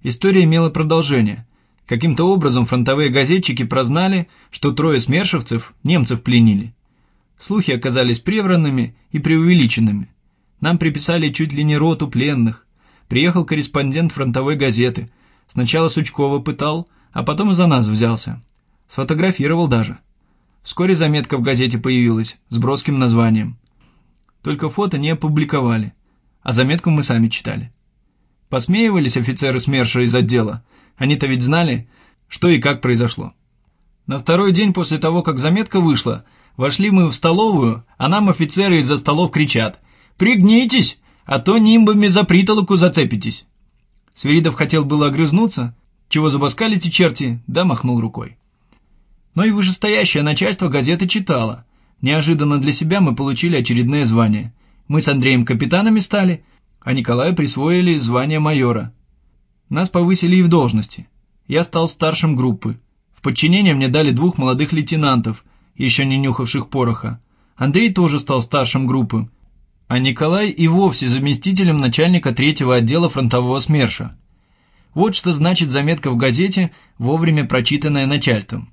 История имела продолжение. Каким-то образом фронтовые газетчики прознали, что 3 смершевцев немцев пленили. Слухи оказались превранными и преувеличенными. Нам приписали чуть ли не роту пленных. Приехал корреспондент фронтовой газеты. Сначала Сучкова пытал, а потом и за нас взялся. Сфотографировал даже. Вскоре заметка в газете появилась с броским названием. Только фото не опубликовали, а заметку мы сами читали. Посмеивались офицеры СМЕРШа из отдела. Они-то ведь знали, что и как произошло. На 2-й день после того, как заметка вышла, вошли мы в столовую, а нам офицеры из-за столов кричат: «Пригнитесь, а то нимбами за притолоку зацепитесь». Свиридов хотел было огрызнуться, чего зубоскалите черти, да махнул рукой. Но и вышестоящее начальство газеты читало. Неожиданно для себя мы получили очередное звание. Мы с Андреем капитанами стали, а Николаю присвоили звание майора. Нас повысили и в должности. Я стал старшим группы. В подчинение мне дали 2 молодых лейтенантов, еще не нюхавших пороха. Андрей тоже стал старшим группы, а Николай и вовсе заместителем начальника 3-го отдела фронтового СМЕРШа. Вот что значит заметка в газете, вовремя прочитанная начальством.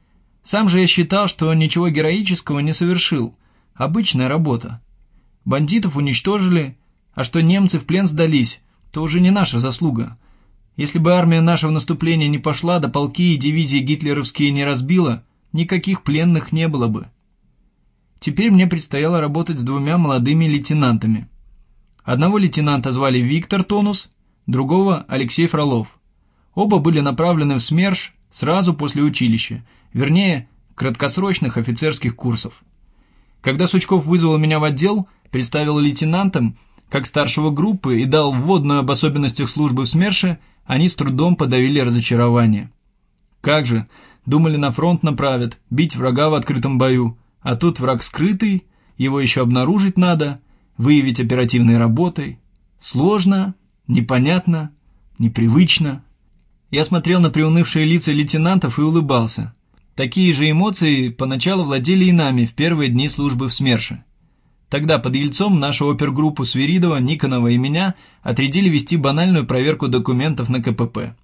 Сам же я считал, что ничего героического не совершил. Обычная работа. Бандитов уничтожили, а что немцы в плен сдались, то уже не наша заслуга. Если бы армия наша в наступление не пошла, да полки и дивизии гитлеровские не разбила, никаких пленных не было бы. Теперь мне предстояло работать с 2 молодыми лейтенантами. Одного лейтенанта звали Виктор Тонус, другого Алексей Фролов. Оба были направлены в СМЕРШ сразу после училища, вернее, краткосрочных офицерских курсов. Когда Сучков вызвал меня в отдел, представил лейтенантам, как старшего группы, и дал вводную об особенностях службы в СМЕРШе, они с трудом подавили разочарование. Как же, думали, на фронт направят, бить врага в открытом бою, а тут враг скрытый, его еще обнаружить надо, выявить оперативной работой. Сложно, непонятно, непривычно. Я смотрел на приунывшие лица лейтенантов и улыбался. Такие же эмоции поначалу владели и нами в первые дни службы в СМЕРШе. Тогда под Ельцом нашу опергруппу Свиридова, Никонова и меня отрядили вести банальную проверку документов на КПП.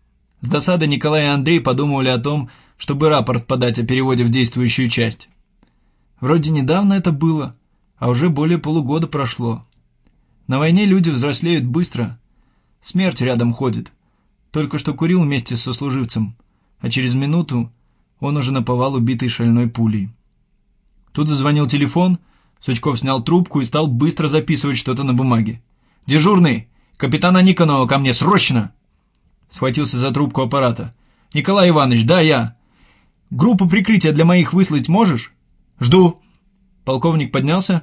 С досадой Николай и Андрей подумывали о том, чтобы рапорт подать о переводе в действующую часть. Вроде недавно это было, а уже более полугода прошло. На войне люди взрослеют быстро. Смерть рядом ходит. Только что курил вместе со сослуживцем, а через минуту он уже наповал убитый шальной пулей. Тут зазвонил телефон, Сучков снял трубку и стал быстро записывать что-то на бумаге. «Дежурный! Капитана Никонова ко мне, срочно!» Схватился за трубку аппарата. «Николай Иванович, да, я. Группу прикрытия для моих выслать можешь?» «Жду!» Полковник поднялся.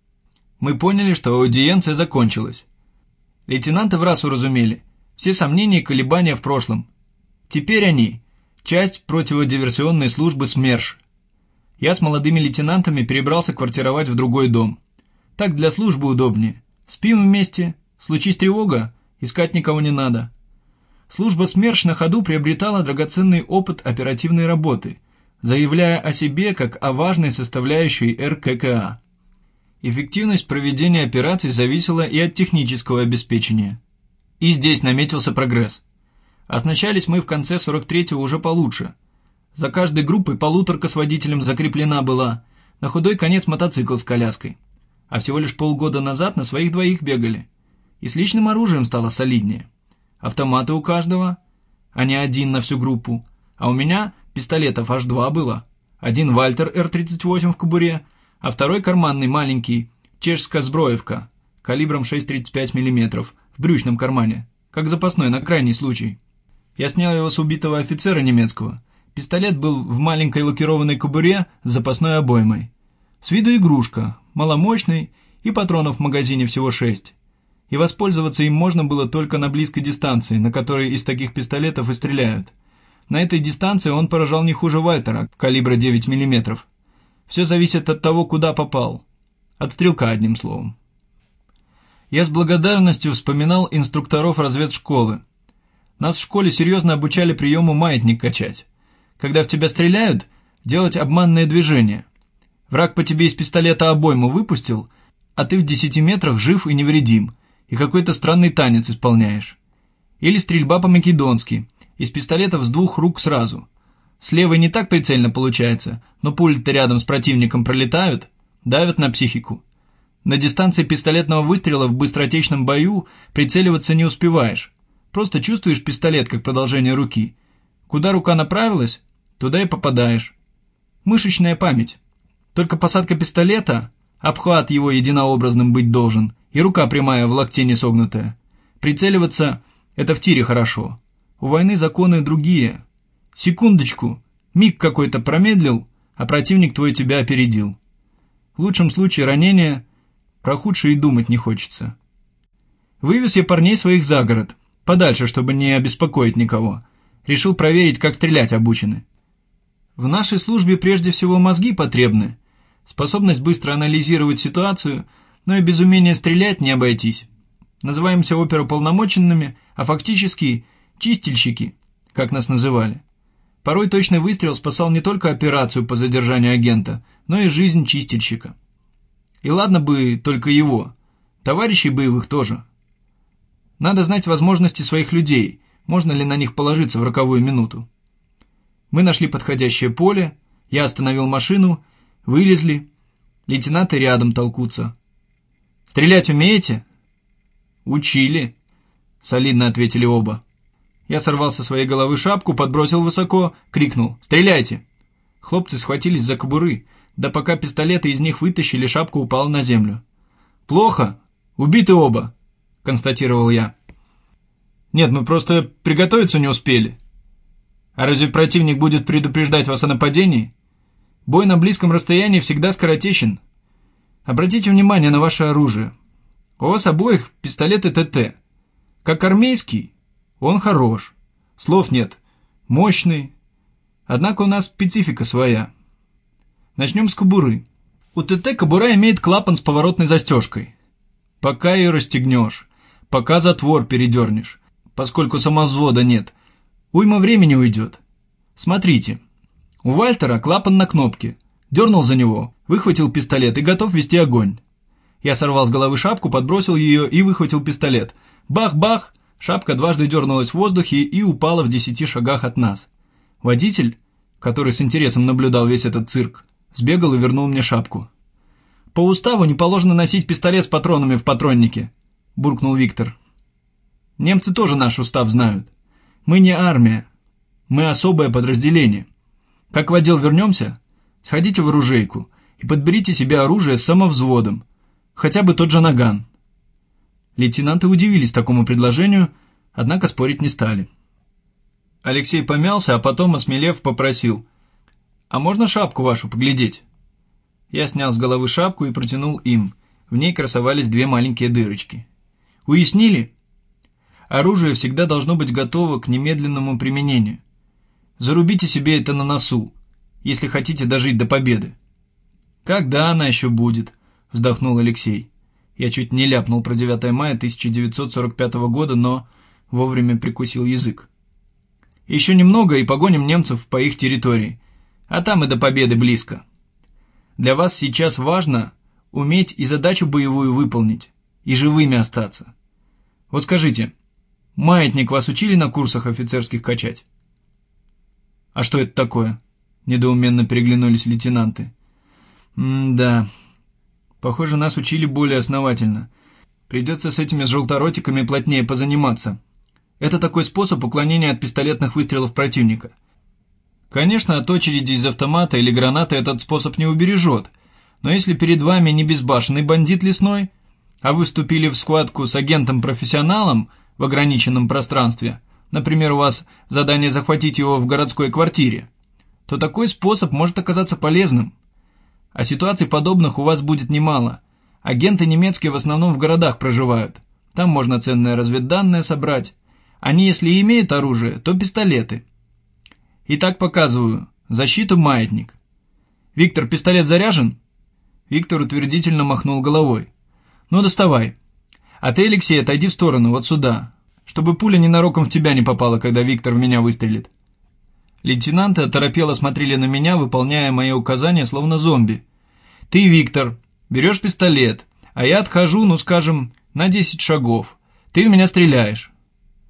Мы поняли, что аудиенция закончилась. Лейтенанты в раз уразумели. Все сомнения и колебания в прошлом. Теперь они – часть противодиверсионной службы СМЕРШ. Я с молодыми лейтенантами перебрался квартировать в другой дом. Так для службы удобнее. Спим вместе, случись тревога, искать никого не надо. Служба СМЕРШ на ходу приобретала драгоценный опыт оперативной работы, заявляя о себе как о важной составляющей РККА. Эффективность проведения операций зависела и от технического обеспечения. И здесь наметился прогресс. Оснащались мы в конце 43-го уже получше. За каждой группой полуторка с водителем закреплена была, на худой конец мотоцикл с коляской. А всего лишь полгода назад на своих 2 бегали. И с личным оружием стало солиднее. Автоматы у каждого, а не один на всю группу. А у меня пистолетов аж 2 было. Один Вальтер Р-38 в кобуре, а второй карманный маленький, чешская сброевка, калибром 6,35 мм, в брючном кармане, как запасной на крайний случай. Я снял его с убитого офицера немецкого. Пистолет был в маленькой лакированной кобуре с запасной обоймой. С виду игрушка, маломощный, и патронов в магазине всего 6. И воспользоваться им можно было только на близкой дистанции, на которой из таких пистолетов и стреляют. На этой дистанции он поражал не хуже Вальтера, калибра 9 мм. Все зависит от того, куда попал. От стрелка, одним словом. Я с благодарностью вспоминал инструкторов разведшколы. Нас в школе серьезно обучали приему маятник качать. Когда в тебя стреляют, делать обманные движения. Враг по тебе из пистолета обойму выпустил, а ты в 10 метрах жив и невредим, и какой-то странный танец исполняешь. Или стрельба по-македонски, из пистолетов с 2 рук сразу. С левой не так прицельно получается, но пули-то рядом с противником пролетают, давят на психику. На дистанции пистолетного выстрела в быстротечном бою прицеливаться не успеваешь. Просто чувствуешь пистолет как продолжение руки. Куда рука направилась, туда и попадаешь. Мышечная память. Только посадка пистолета, обхват его единообразным быть должен, и рука прямая в локте не согнутая. Прицеливаться – это в тире хорошо. У войны законы другие. Секундочку, миг какой-то промедлил, а противник твой тебя опередил. В лучшем случае ранение, про худшее и думать не хочется. Вывез я парней своих за город, подальше, чтобы не обеспокоить никого. Решил проверить, как стрелять обучены. В нашей службе прежде всего мозги потребны, способность быстро анализировать ситуацию, но и без умения стрелять не обойтись. Называемся оперуполномоченными, а фактически чистильщики, как нас называли. Порой точный выстрел спасал не только операцию по задержанию агента, но и жизнь чистильщика. И ладно бы только его, товарищей боевых тоже. Надо знать возможности своих людей, можно ли на них положиться в роковую минуту. Мы нашли подходящее поле, я остановил машину, вылезли, лейтенанты рядом толкутся. «Стрелять умеете?» «Учили», — солидно ответили оба. Я сорвал со своей головы шапку, подбросил высоко, крикнул «Стреляйте!». Хлопцы схватились за кобуры, да пока пистолеты из них вытащили, шапка упала на землю. «Плохо? Убиты оба», — констатировал я. «Нет, мы просто приготовиться не успели». «А разве противник будет предупреждать вас о нападении? Бой на близком расстоянии всегда скоротечен. Обратите внимание на ваше оружие. У вас обоих пистолеты ТТ. Как армейский, он хорош. Слов нет. Мощный. Однако у нас специфика своя. Начнем с кобуры. У ТТ кобура имеет клапан с поворотной застежкой. Пока ее расстегнешь, пока затвор передернешь, поскольку самовзвода нет, уйма времени уйдет. Смотрите. У Вальтера клапан на кнопке. Дернул за него, выхватил пистолет и готов вести огонь. Я сорвал с головы шапку, подбросил ее и выхватил пистолет. Бах-бах! Шапка дважды дернулась в воздухе и упала в 10 шагах от нас. Водитель, который с интересом наблюдал весь этот цирк, сбегал и вернул мне шапку. «По уставу не положено носить пистолет с патронами в патроннике», – буркнул Виктор. «Немцы тоже наш устав знают. Мы не армия. Мы особое подразделение. Как в отдел вернемся, сходите в оружейку и подберите себе оружие с самовзводом, хотя бы тот же наган». Лейтенанты удивились такому предложению, однако спорить не стали. Алексей помялся, а потом, осмелев, попросил: «А можно шапку вашу поглядеть?» Я снял с головы шапку и протянул им. В ней красовались 2 маленькие дырочки. «Уяснили? Оружие всегда должно быть готово к немедленному применению. Зарубите себе это на носу, если хотите дожить до победы». «Когда она еще будет?» – вздохнул Алексей. Я чуть не ляпнул про 9 мая 1945 года, но вовремя прикусил язык. «Еще немного и погоним немцев по их территории, а там и до победы близко. Для вас сейчас важно уметь и задачу боевую выполнить, и живыми остаться. Вот скажите, маятник вас учили на курсах офицерских качать?» «А что это такое?» – недоуменно переглянулись лейтенанты. «Да, похоже, нас учили более основательно. Придется с этими желторотиками плотнее позаниматься. Это такой способ уклонения от пистолетных выстрелов противника. Конечно, от очереди из автомата или гранаты этот способ не убережет, но если перед вами не безбашенный бандит лесной, а вы вступили в схватку с агентом-профессионалом в ограниченном пространстве, например, у вас задание захватить его в городской квартире, то такой способ может оказаться полезным. А ситуаций подобных у вас будет немало. Агенты немецкие в основном в городах проживают. Там можно ценные разведданные собрать. Они, если и имеют оружие, то пистолеты. Итак, показываю. Защиту маятник. «Виктор, пистолет заряжен?» Виктор утвердительно махнул головой. «Ну, доставай. А ты, Алексей, отойди в сторону, вот сюда, чтобы пуля ненароком в тебя не попала, когда Виктор в меня выстрелит». Лейтенанты оторопело смотрели на меня, выполняя мои указания, словно зомби. «Ты, Виктор, берешь пистолет, а я отхожу, ну, скажем, на 10 шагов. Ты в меня стреляешь».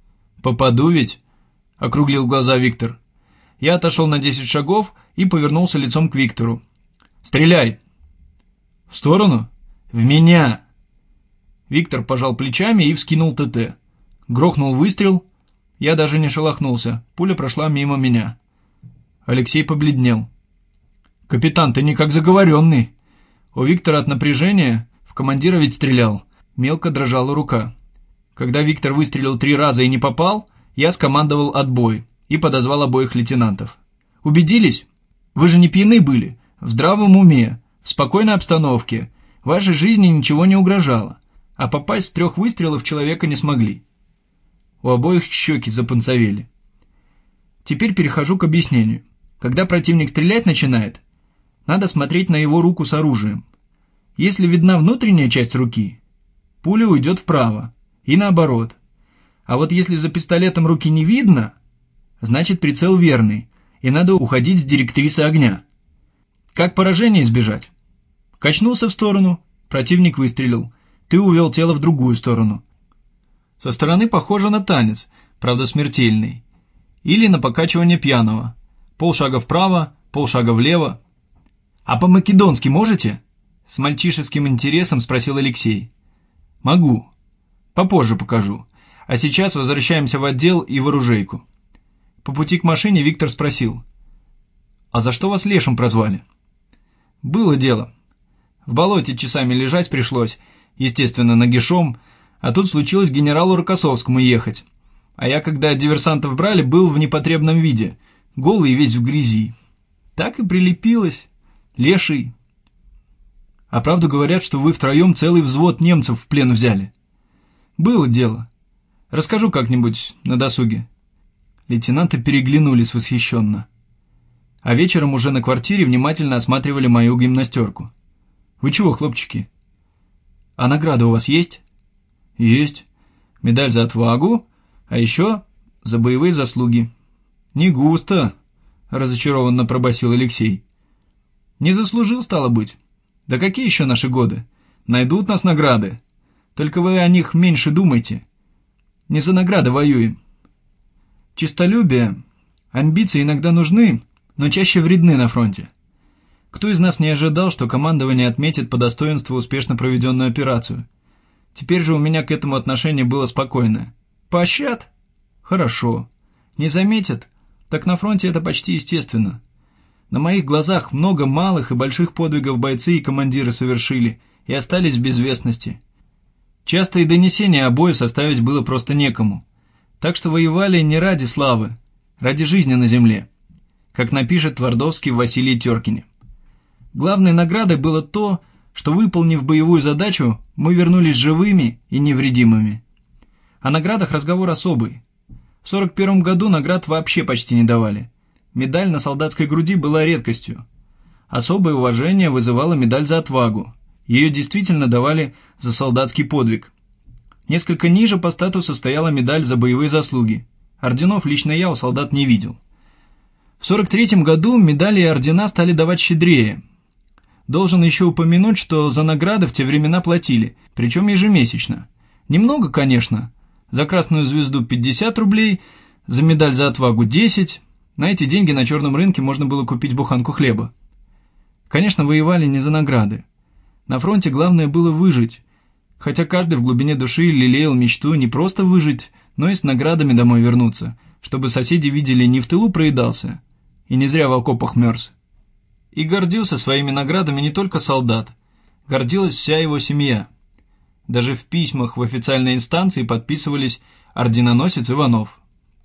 «Попаду ведь?» — округлил глаза Виктор. Я отошел на 10 шагов и повернулся лицом к Виктору. «Стреляй!» «В сторону?» «В меня!» Виктор пожал плечами и вскинул ТТ. Грохнул выстрел. Я даже не шелохнулся. Пуля прошла мимо меня. Алексей побледнел. «Капитан, ты не как заговоренный!» У Виктора от напряжения, в командира ведь стрелял, мелко дрожала рука. Когда Виктор выстрелил 3 раза и не попал, я скомандовал отбой и подозвал обоих лейтенантов. «Убедились? Вы же не пьяны были, в здравом уме, в спокойной обстановке. Вашей жизни ничего не угрожало, а попасть с 3 выстрелов человека не смогли». У обоих щеки запунцовели. Теперь перехожу к объяснению. Когда противник стрелять начинает, надо смотреть на его руку с оружием. Если видна внутренняя часть руки, пуля уйдет вправо, и наоборот. А вот если за пистолетом руки не видно, значит прицел верный, и надо уходить с директрисы огня. Как поражение избежать? Качнулся в сторону, противник выстрелил, ты увел тело в другую сторону. Со стороны похоже на танец, правда смертельный. Или на покачивание пьяного. Полшага вправо, полшага влево. «А по-македонски можете?» — с мальчишеским интересом спросил Алексей. «Могу. Попозже покажу. А сейчас возвращаемся в отдел и в оружейку». По пути к машине Виктор спросил. «А за что вас Лешим прозвали?» «Было дело. В болоте часами лежать пришлось, естественно, нагишом, а тут случилось генералу Рокоссовскому ехать. А я, когда диверсантов брали, был в непотребном виде, голый и весь в грязи. Так и прилепилось. Леший. А правду говорят, что вы втроем целый взвод немцев в плен взяли. Было дело. Расскажу как-нибудь на досуге». Лейтенанты переглянулись восхищенно. А вечером уже на квартире внимательно осматривали мою гимнастерку. «Вы чего, хлопчики?» «А награда у вас есть?» «Есть. Медаль за отвагу, а еще за боевые заслуги». «Не густо», — разочарованно пробасил Алексей. «Не заслужил, стало быть. Да какие еще наши годы? Найдут нас награды. Только вы о них меньше думайте. Не за награды воюем. Честолюбие, амбиции иногда нужны, но чаще вредны на фронте. Кто из нас не ожидал, что командование отметит по достоинству успешно проведенную операцию? Теперь же у меня к этому отношение было спокойное. Поощрят? Хорошо. Не заметят? Так на фронте это почти естественно. На моих глазах много малых и больших подвигов бойцы и командиры совершили и остались в безвестности. Часто и донесения обоих составить было просто некому. Так что воевали не ради славы, ради жизни на земле, как напишет Твардовский в Василии Теркине. Главной наградой было то, что, выполнив боевую задачу, мы вернулись живыми и невредимыми. О наградах разговор особый. В 1941 году наград вообще почти не давали. Медаль на солдатской груди была редкостью. Особое уважение вызывала медаль за отвагу. Ее действительно давали за солдатский подвиг. Несколько ниже по статусу стояла медаль за боевые заслуги. Орденов лично я у солдат не видел. В 1943 году медали и ордена стали давать щедрее. Должен еще упомянуть, что за награды в те времена платили, причем ежемесячно. Немного, конечно. За красную звезду 50 рублей, за медаль за отвагу 10. На эти деньги на черном рынке можно было купить буханку хлеба. Конечно, воевали не за награды. На фронте главное было выжить. Хотя каждый в глубине души лелеял мечту не просто выжить, но и с наградами домой вернуться, чтобы соседи видели, не в тылу проедался, и не зря в окопах мерз. И гордился своими наградами не только солдат, гордилась вся его семья. Даже в письмах в официальной инстанции подписывались орденоносец Иванов.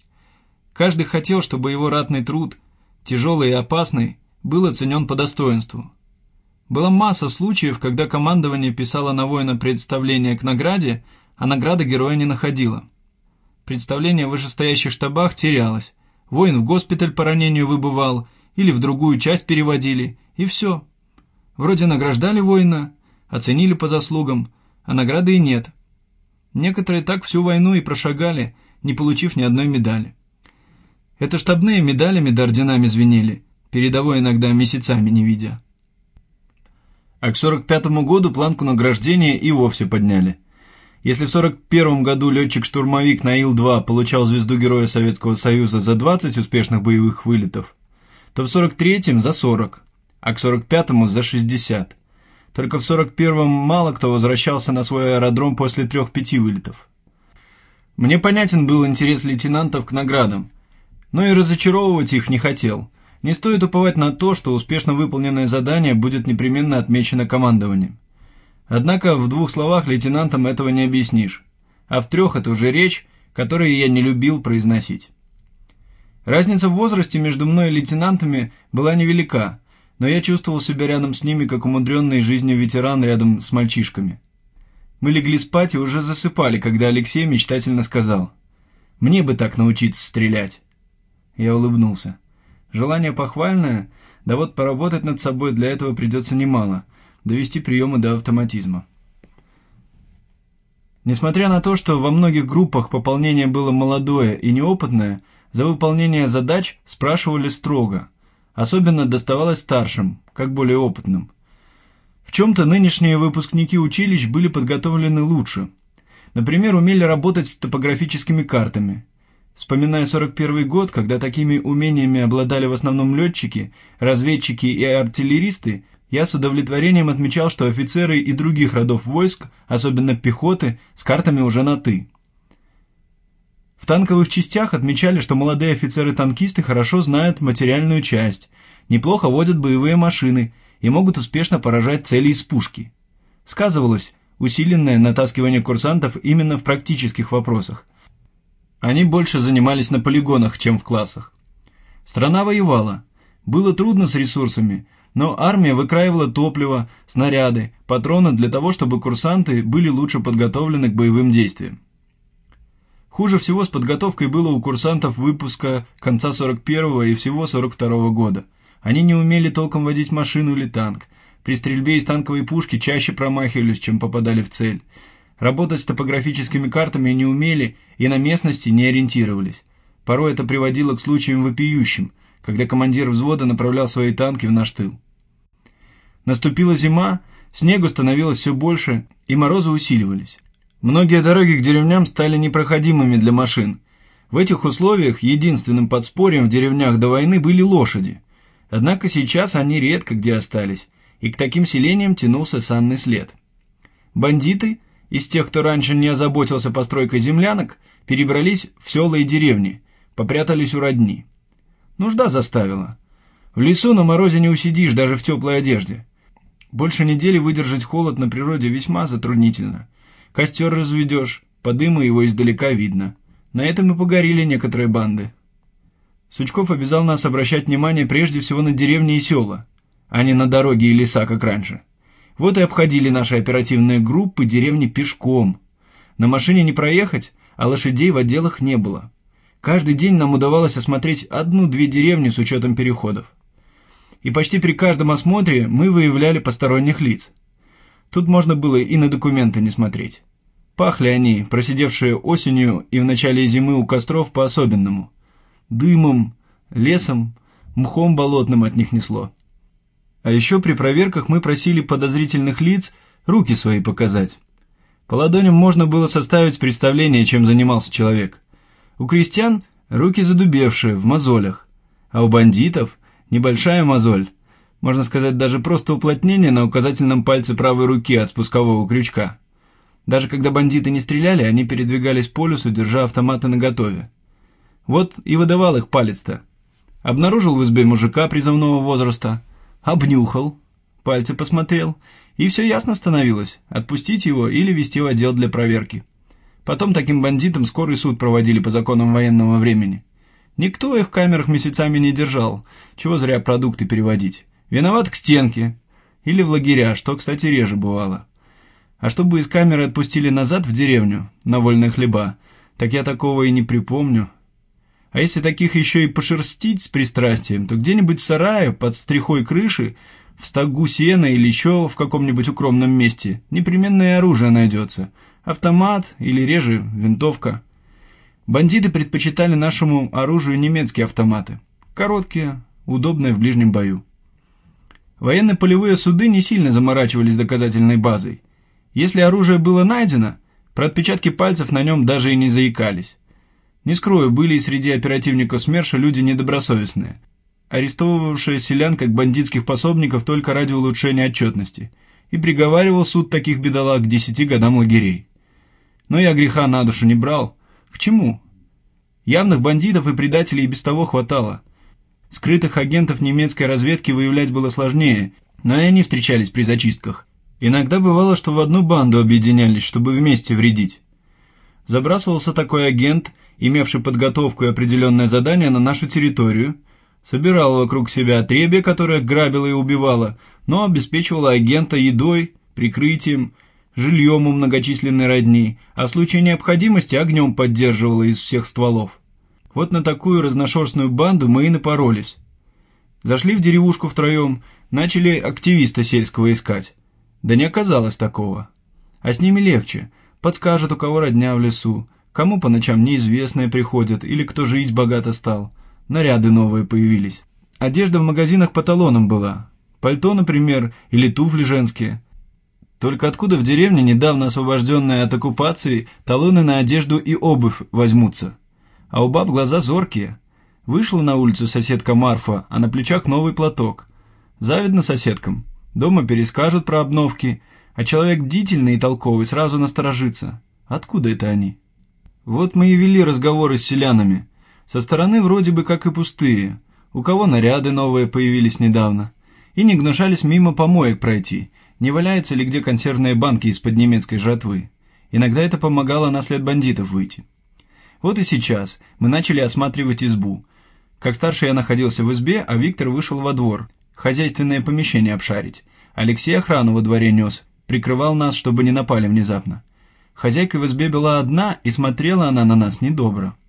Каждый хотел, чтобы его ратный труд, тяжелый и опасный, был оценен по достоинству. Была масса случаев, когда командование писало на воина представление к награде, а награда героя не находила. Представление в вышестоящих штабах терялось. Воин в госпиталь по ранению выбывал, или в другую часть переводили, и все. Вроде награждали воина, оценили по заслугам, а награды и нет. Некоторые так всю войну и прошагали, не получив ни одной медали. Это штабные медалями да орденами звенели, передовой иногда месяцами не видя. А к 1945 году планку награждения и вовсе подняли. Если в 1941 году летчик-штурмовик на Ил-2 получал звезду Героя Советского Союза за 20 успешных боевых вылетов, то в 1943 за 40, а к 1945 за 60. Только в 1941 мало кто возвращался на свой аэродром после 3-5 вылетов. Мне понятен был интерес лейтенантов к наградам, но и разочаровывать их не хотел. Не стоит уповать на то, что успешно выполненное задание будет непременно отмечено командованием. Однако в 2 словах лейтенантам этого не объяснишь, а в 3 это уже речь, которую я не любил произносить. Разница в возрасте между мной и лейтенантами была невелика, но я чувствовал себя рядом с ними, как умудренный жизнью ветеран рядом с мальчишками. Мы легли спать и уже засыпали, когда Алексей мечтательно сказал: «Мне бы так научиться стрелять». Я улыбнулся. Желание похвальное, да вот поработать над собой для этого придется немало, довести приемы до автоматизма. Несмотря на то, что во многих группах пополнение было молодое и неопытное, за выполнение задач спрашивали строго. Особенно доставалось старшим, как более опытным. В чем-то нынешние выпускники училищ были подготовлены лучше. Например, умели работать с топографическими картами. Вспоминая 1941 год, когда такими умениями обладали в основном летчики, разведчики и артиллеристы, я с удовлетворением отмечал, что офицеры и других родов войск, особенно пехоты, с картами уже на «ты». В танковых частях отмечали, что молодые офицеры-танкисты хорошо знают материальную часть, неплохо водят боевые машины и могут успешно поражать цели из пушки. Сказывалось усиленное натаскивание курсантов именно в практических вопросах. Они больше занимались на полигонах, чем в классах. Страна воевала. Было трудно с ресурсами, но армия выкраивала топливо, снаряды, патроны для того, чтобы курсанты были лучше подготовлены к боевым действиям. Хуже всего с подготовкой было у курсантов выпуска конца 41-го и всего 42-го года. Они не умели толком водить машину или танк. При стрельбе из танковой пушки чаще промахивались, чем попадали в цель. Работать с топографическими картами не умели и на местности не ориентировались. Порой это приводило к случаям вопиющим, когда командир взвода направлял свои танки в наш тыл. Наступила зима, снегу становилось все больше, и морозы усиливались. Многие дороги к деревням стали непроходимыми для машин. В этих условиях единственным подспорьем в деревнях до войны были лошади. Однако сейчас они редко где остались, и к таким селениям тянулся санный след. Бандиты, из тех, кто раньше не озаботился постройкой землянок, перебрались в села и деревни, попрятались у родни. Нужда заставила. В лесу на морозе не усидишь даже в теплой одежде. Больше недели выдержать холод на природе весьма затруднительно. Костер разведешь, по дыму его издалека видно. На этом и погорели некоторые банды. Сучков обязал нас обращать внимание прежде всего на деревни и села, а не на дороги и леса, как раньше. Вот и обходили наши оперативные группы деревни пешком. На машине не проехать, а лошадей в отделах не было. Каждый день нам удавалось осмотреть 1-2 деревни с учетом переходов. И почти при каждом осмотре мы выявляли посторонних лиц. Тут можно было и на документы не смотреть. Пахли они, просидевшие осенью и в начале зимы у костров, по-особенному. Дымом, лесом, мхом болотным от них несло. А еще при проверках мы просили подозрительных лиц руки свои показать. По ладоням можно было составить представление, чем занимался человек. У крестьян руки задубевшие, в мозолях, а у бандитов небольшая мозоль, можно сказать, даже просто уплотнение на указательном пальце правой руки от спускового крючка. Даже когда бандиты не стреляли, они передвигались по лесу, держа автоматы наготове. Вот и выдавал их палец-то. Обнаружил в избе мужика призывного возраста, обнюхал, пальцы посмотрел, и все ясно становилось, отпустить его или вести в отдел для проверки. Потом таким бандитам скорый суд проводили по законам военного времени. Никто их в камерах месяцами не держал, чего зря продукты переводить. Виноват к стенке. Или в лагеря, что, кстати, реже бывало. А чтобы из камеры отпустили назад в деревню, на вольные хлеба, так я такого и не припомню. А если таких еще и пошерстить с пристрастием, то где-нибудь в сарае, под стрихой крыши, в стогу сена или еще в каком-нибудь укромном месте непременное оружие найдется. Автомат или реже винтовка. Бандиты предпочитали нашему оружию немецкие автоматы. Короткие, удобные в ближнем бою. Военно-полевые суды не сильно заморачивались доказательной базой. Если оружие было найдено, Про отпечатки пальцев на нем даже и не заикались. Не скрою, были и среди оперативников СМЕРШа люди недобросовестные, арестовывавшие селян как бандитских пособников только ради улучшения отчетности, и приговаривал суд таких бедолаг к 10 годам лагерей. Но я греха на душу не брал. К чему? Явных бандитов и предателей и без того хватало. Скрытых агентов немецкой разведки выявлять было сложнее, но и они встречались при зачистках. Иногда бывало, что в одну банду объединялись, чтобы вместе вредить. Забрасывался такой агент, имевший подготовку и определенное задание на нашу территорию, собирал вокруг себя отребье, которое грабило и убивало, но обеспечивало агента едой, прикрытием, жильем у многочисленной родни, а в случае необходимости огнем поддерживало из всех стволов. Вот на такую разношерстную банду мы и напоролись. Зашли в деревушку втроем, начали активиста сельского искать. Да не оказалось такого. А с ними легче. Подскажут, у кого родня в лесу, кому по ночам неизвестные приходят или кто жить богато стал. Наряды новые появились. Одежда в магазинах по талонам была. Пальто, например, или туфли женские. Только откуда в деревне, недавно освобожденные от оккупации, талоны на одежду и обувь возьмутся? А у баб глаза зоркие. Вышла на улицу соседка Марфа, а на плечах новый платок. Завидно соседкам. Дома перескажут про обновки, а человек бдительный и толковый сразу насторожится. Откуда это они? Вот мы и вели разговоры с селянами. Со стороны вроде бы как и пустые. У кого наряды новые появились недавно. И не гнушались мимо помоек пройти. Не валяются ли где консервные банки из-под немецкой жатвы? Иногда это помогало на след бандитов выйти. Вот и сейчас мы начали осматривать избу. Как старший я находился в избе, а Виктор вышел во двор. Хозяйственное помещение обшарить. Алексей охрану во дворе нес, прикрывал нас, чтобы не напали внезапно. Хозяйка в избе была одна, и смотрела она на нас недобро.